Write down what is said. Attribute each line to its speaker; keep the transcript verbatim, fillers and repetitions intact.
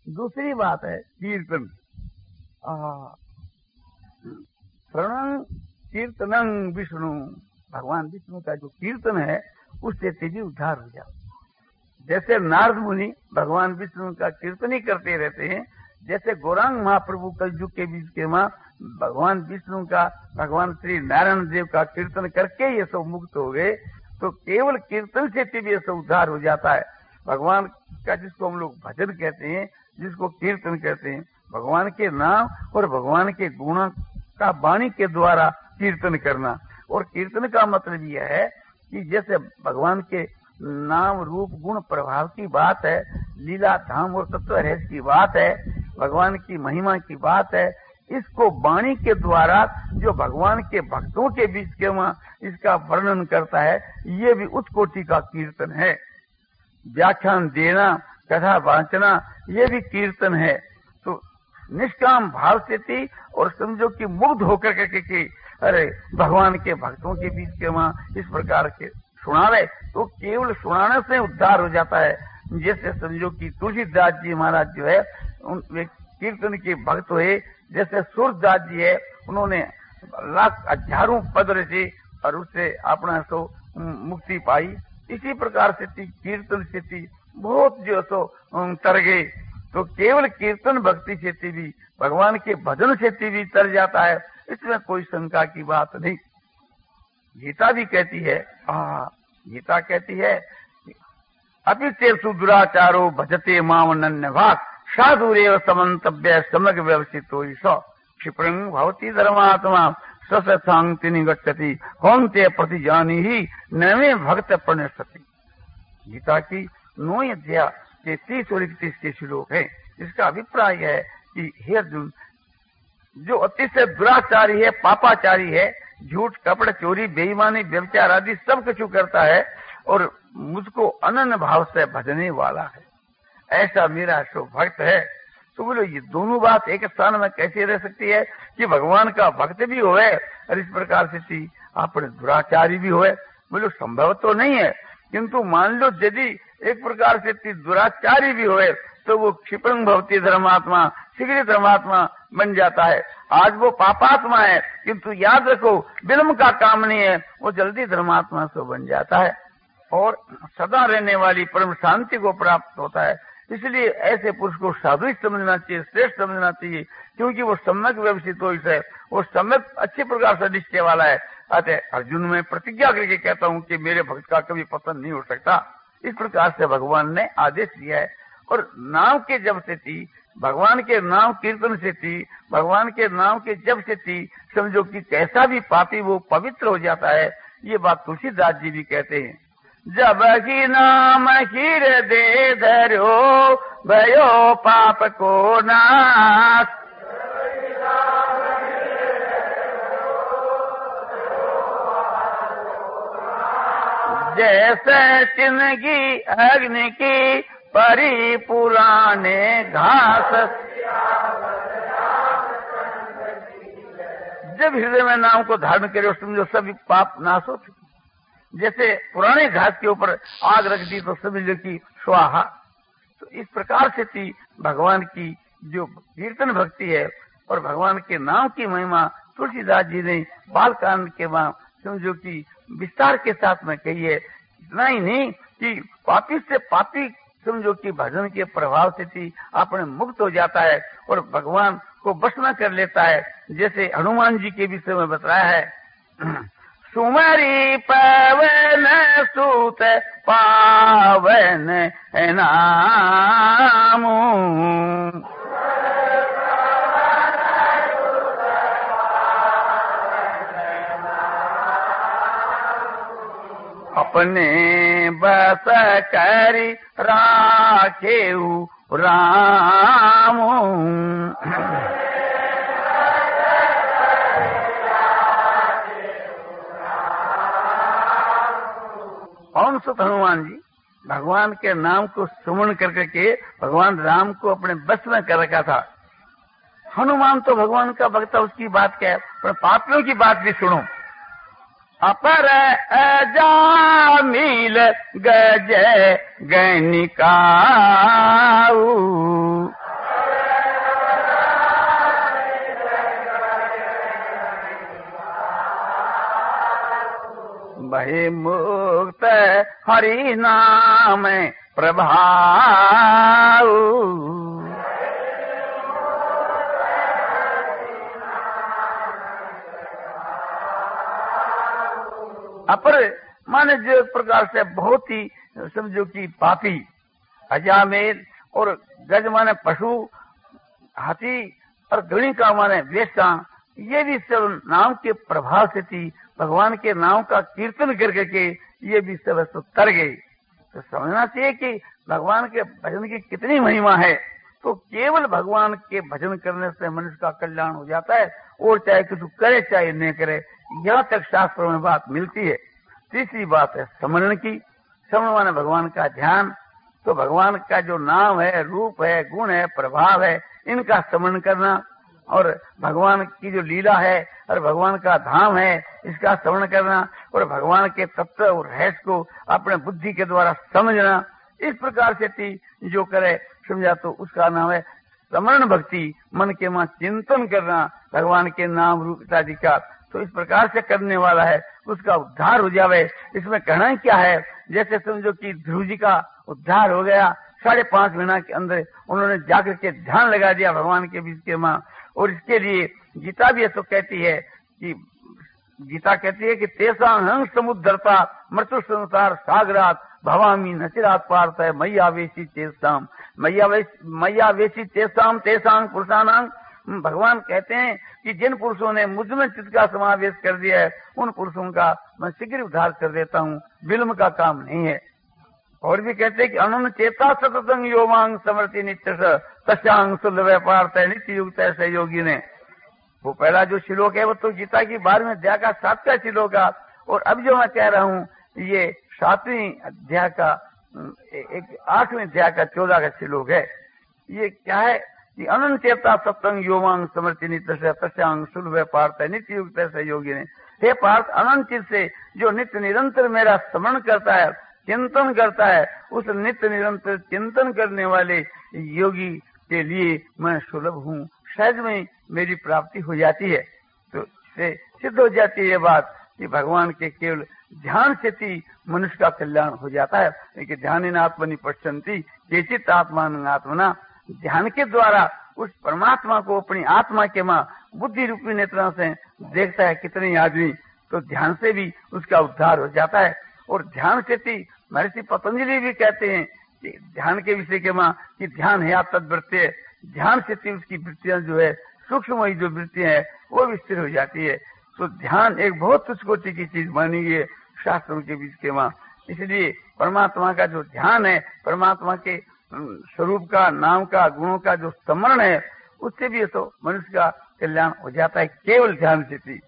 Speaker 1: दूसरी बात है कीर्तन। श्रवणं कीर्तनं विष्णु, भगवान विष्णु का जो कीर्तन है उससे तेजी उद्धार हो जाओ। जैसे नारद मुनि भगवान विष्णु का कीर्तन ही करते रहते हैं, जैसे गौरांग महाप्रभु कलयुग के बीच के मां भगवान विष्णु का, भगवान श्री नारायण देव का कीर्तन करके ये सब मुक्त हो गए, तो केवल कीर्तन से भी ये सब उद्धार हो जाता है। भगवान का जिसको हम लोग भजन कहते हैं, जिसको कीर्तन कहते हैं, भगवान के नाम और भगवान के गुणों का वाणी के द्वारा कीर्तन करना। और कीर्तन का मतलब यह है कि जैसे भगवान के नाम रूप गुण प्रभाव की बात है, लीला धाम और तत्व रहस्य की बात है, भगवान की महिमा की बात है, इसको वाणी के द्वारा जो भगवान के भक्तों के बीच के वहां इसका वर्णन करता है, ये भी उच्च कोटि का कीर्तन है। व्याख्यान देना, कथा वाचना, ये भी कीर्तन है। तो निष्काम भाव से थी और समझो कि मुग्ध होकर के कि अरे भगवान के भक्तों के बीच के वहां इस प्रकार के सुनावे, तो केवल सुनाने से उद्धार हो जाता है। जैसे समझो कि तुलसीदास जी महाराज जो है उन कीर्तन के भक्त हुए, जैसे सूरदास जी है, उन्होंने लाख हजारों पद रचे और उससे अपना सो मुक्ति पाई। इसी प्रकार से कीर्तन से बहुत जो सो तर गए। तो केवल कीर्तन भक्ति से भी, भगवान के भजन से भी तर जाता है, इसमें कोई शंका की बात नहीं। गीता भी कहती है, हाँ गीता कहती है, अपिते सुदुराचारो भजते माम अनन्य भाग साधुरेव समन्तव्य समग्र व्यवस्थितो क्षिप्रं भवति धर्मात्मा सत्सांगति निगच्छति होंते प्रतिजानी ही नवे भक्त प्रणश्यति। गीता की नौ अध्याय के तीस और इकतीस के श्लोक है। इसका अभिप्राय है कि हे अर्जुन, जो अतिशय दुराचारी है, पापाचारी है, झूठ कपड़ चोरी बेईमानी व्यभिचार आदि सब कुछ करता है और मुझको अनन्य भाव से भजने वाला है, ऐसा मेरा सो भक्त है। तो बोलो ये दोनों बात एक स्थान में कैसे रह सकती है कि भगवान का भक्त भी होए और इस प्रकार से अपने दुराचारी भी होए? बोलो संभव तो नहीं है, किंतु मान लो यदि एक प्रकार से दुराचारी भी होए तो वो क्षिप्रं भवति धर्मात्मा, शीघ्र धर्मात्मा बन जाता है। आज वो पापात्मा है, किंतु याद रखो विलंब का काम नहीं है, वो जल्दी धर्मात्मा से बन जाता है और सदा रहने वाली परम शांति को प्राप्त होता है। इसलिए ऐसे पुरुष को साधु समझना चाहिए, श्रेष्ठ समझना चाहिए, क्योंकि वो सम्यक व्यवस्थित हो, है वो सम्यक अच्छे प्रकार से निश्चय वाला है। अतः अर्जुन में प्रतिज्ञा करके कहता हूँ कि मेरे भक्त का कभी पतन नहीं हो सकता। इस प्रकार से भगवान ने आदेश दिया है। और नाम के जप से थी, भगवान के नाम कीर्तन से थी, भगवान के नाम के जप से थी, समझो कि कैसा भी पापी वो पवित्र हो जाता है। ये बात तुलसीदास जी भी कहते हैं। जब की नाम हीर दे धरो भयो पाप को नाश, जैसे चिन्हगी अग्नि की परी पुराने घास। जब हृदय में नाम को धारण करे समझो सभी पाप नाश होते। जैसे पुराने घास के ऊपर आग रख दी तो समझ लो कि स्वाहा। तो इस प्रकार से थी भगवान की जो कीर्तन भक्ति है और भगवान के नाम की महिमा तुलसीदास जी ने बाल कांड के बाद समझो कि विस्तार के साथ में कही है। इतना ही नहीं कि पापी से पापी समझो कि भजन के प्रभाव से थी अपने मुक्त हो जाता है और भगवान को वश में कर लेता है। जैसे हनुमान जी के विषय में बताया है, सुमरी पवन सूत पावन नामु, अपने बस करी राखेऊ रामू। कौन सुत हनुमान जी भगवान के नाम को सुमन कर करके भगवान राम को अपने बस में कर रखा था। हनुमान तो भगवान का भक्त है, उसकी बात क्या है, पर पापियों की बात भी सुनो। अपर अजामिल गज गनिकाऊ, रहे मुक्त हरि नाम प्रभाव। अपर माने जो प्रकार से बहुत ही समझो कि पापी, अजामेल और गज माने पशु, हाथी और गणिका माने वेश्या, ये भी सब नाम के प्रभाव से थी, भगवान के नाम का कीर्तन करके के ये भी सब तो तर गए। तो समझना चाहिए कि भगवान के भजन की कितनी महिमा है। तो केवल भगवान के भजन करने से मनुष्य का कल्याण हो जाता है, और चाहे कुछ करे चाहे नहीं करे, यहाँ तक शास्त्रों में बात मिलती है। तीसरी बात है स्मरण की। स्मरण माने भगवान का ध्यान। तो भगवान का जो नाम है, रूप है, गुण है, प्रभाव है, इनका स्मरण करना, और भगवान की जो लीला है और भगवान का धाम है, इसका श्रवण करना, और भगवान के तत्व और रहस्य को अपने बुद्धि के द्वारा समझना, इस प्रकार से थी जो करे समझा तो उसका नाम है स्मरण भक्ति। मन के मां चिंतन करना भगवान के नाम रूप इत्यादि का, तो इस प्रकार से करने वाला है उसका उद्धार हो जावे। इसमें कहना क्या है, जैसे समझो कि ध्रुव जी का उद्धार हो गया, साढ़े पांच महीना के अंदर उन्होंने जाकर के ध्यान लगा दिया भगवान के बीच के मां। और इसके लिए गीता भी ऐसा कहती है कि गीता कहती है कि तेसां हंग समुद्रता मृत्यु संसार सागरात भवामी नचिरात पार्थ है मैयावेशी चेष्टाम मैयावेशी चेष्टाम तेसांग पुरुषानांग। भगवान कहते हैं कि जिन पुरुषों ने मुझ में चित्त का समावेश कर दिया है, उन पुरुषों का मैं शीघ्र उद्धार कर देता हूँ, विलम्ब का काम नहीं है। और भी कहते हैं कि अनन्य चेता सततंग योमांग समर्थि नित्य तस्यांग सुलभ पार्थ है नित्य युक्त है सहयोगी ने। वो पहला जो श्लोक है वो तो गीता की बारहवीं अध्याय का सातवां श्लोक है, और अब जो मैं कह रहा हूँ ये सातवीं अध्याय का एक आठवीं अध्याय का चौदह का श्लोक है। ये क्या है कि अनंत चेता सत्संग योमांग समर्थि नित्य तस्यांग सुलभ पार्थ है नित्य युक्त है सहयोगी ने। हे पार्थ, अनंत चित से जो नित्य निरंतर मेरा स्मरण करता है, चिंतन करता है, उस नित्य निरंतर चिंतन करने वाले योगी के लिए मैं सुलभ हूँ, सहज में मेरी प्राप्ति हो जाती है। तो से सिद्ध हो जाती है बात कि भगवान के केवल ध्यान से ही मनुष्य का कल्याण हो जाता है। लेकिन ध्यान आत्मनि पश्यन्ति केचित आत्मान आत्मना, ध्यान के द्वारा उस परमात्मा को अपनी आत्मा के मां बुद्धि रूपी नेत्रों से देखता है कितने आदमी, तो ध्यान से भी उसका उद्धार हो जाता है। और ध्यान से ही महर्षि पतंजलि भी कहते हैं कि ध्यान के विषय के मां कि ध्यान है आप तद्वृत्ति, ध्यान से ही उसकी वृत्तियां जो है सूक्ष्म जो वृत्तियां है वो भी स्थिर हो जाती है। तो ध्यान एक बहुत तुच्छ कोटि की चीज मानी गई है शास्त्रों के बीच के मां। इसलिए परमात्मा का जो ध्यान है, परमात्मा के स्वरूप का, नाम का, गुणों का जो स्मरण है, उससे भी तो मनुष्य का कल्याण हो जाता है केवल ध्यान से ही।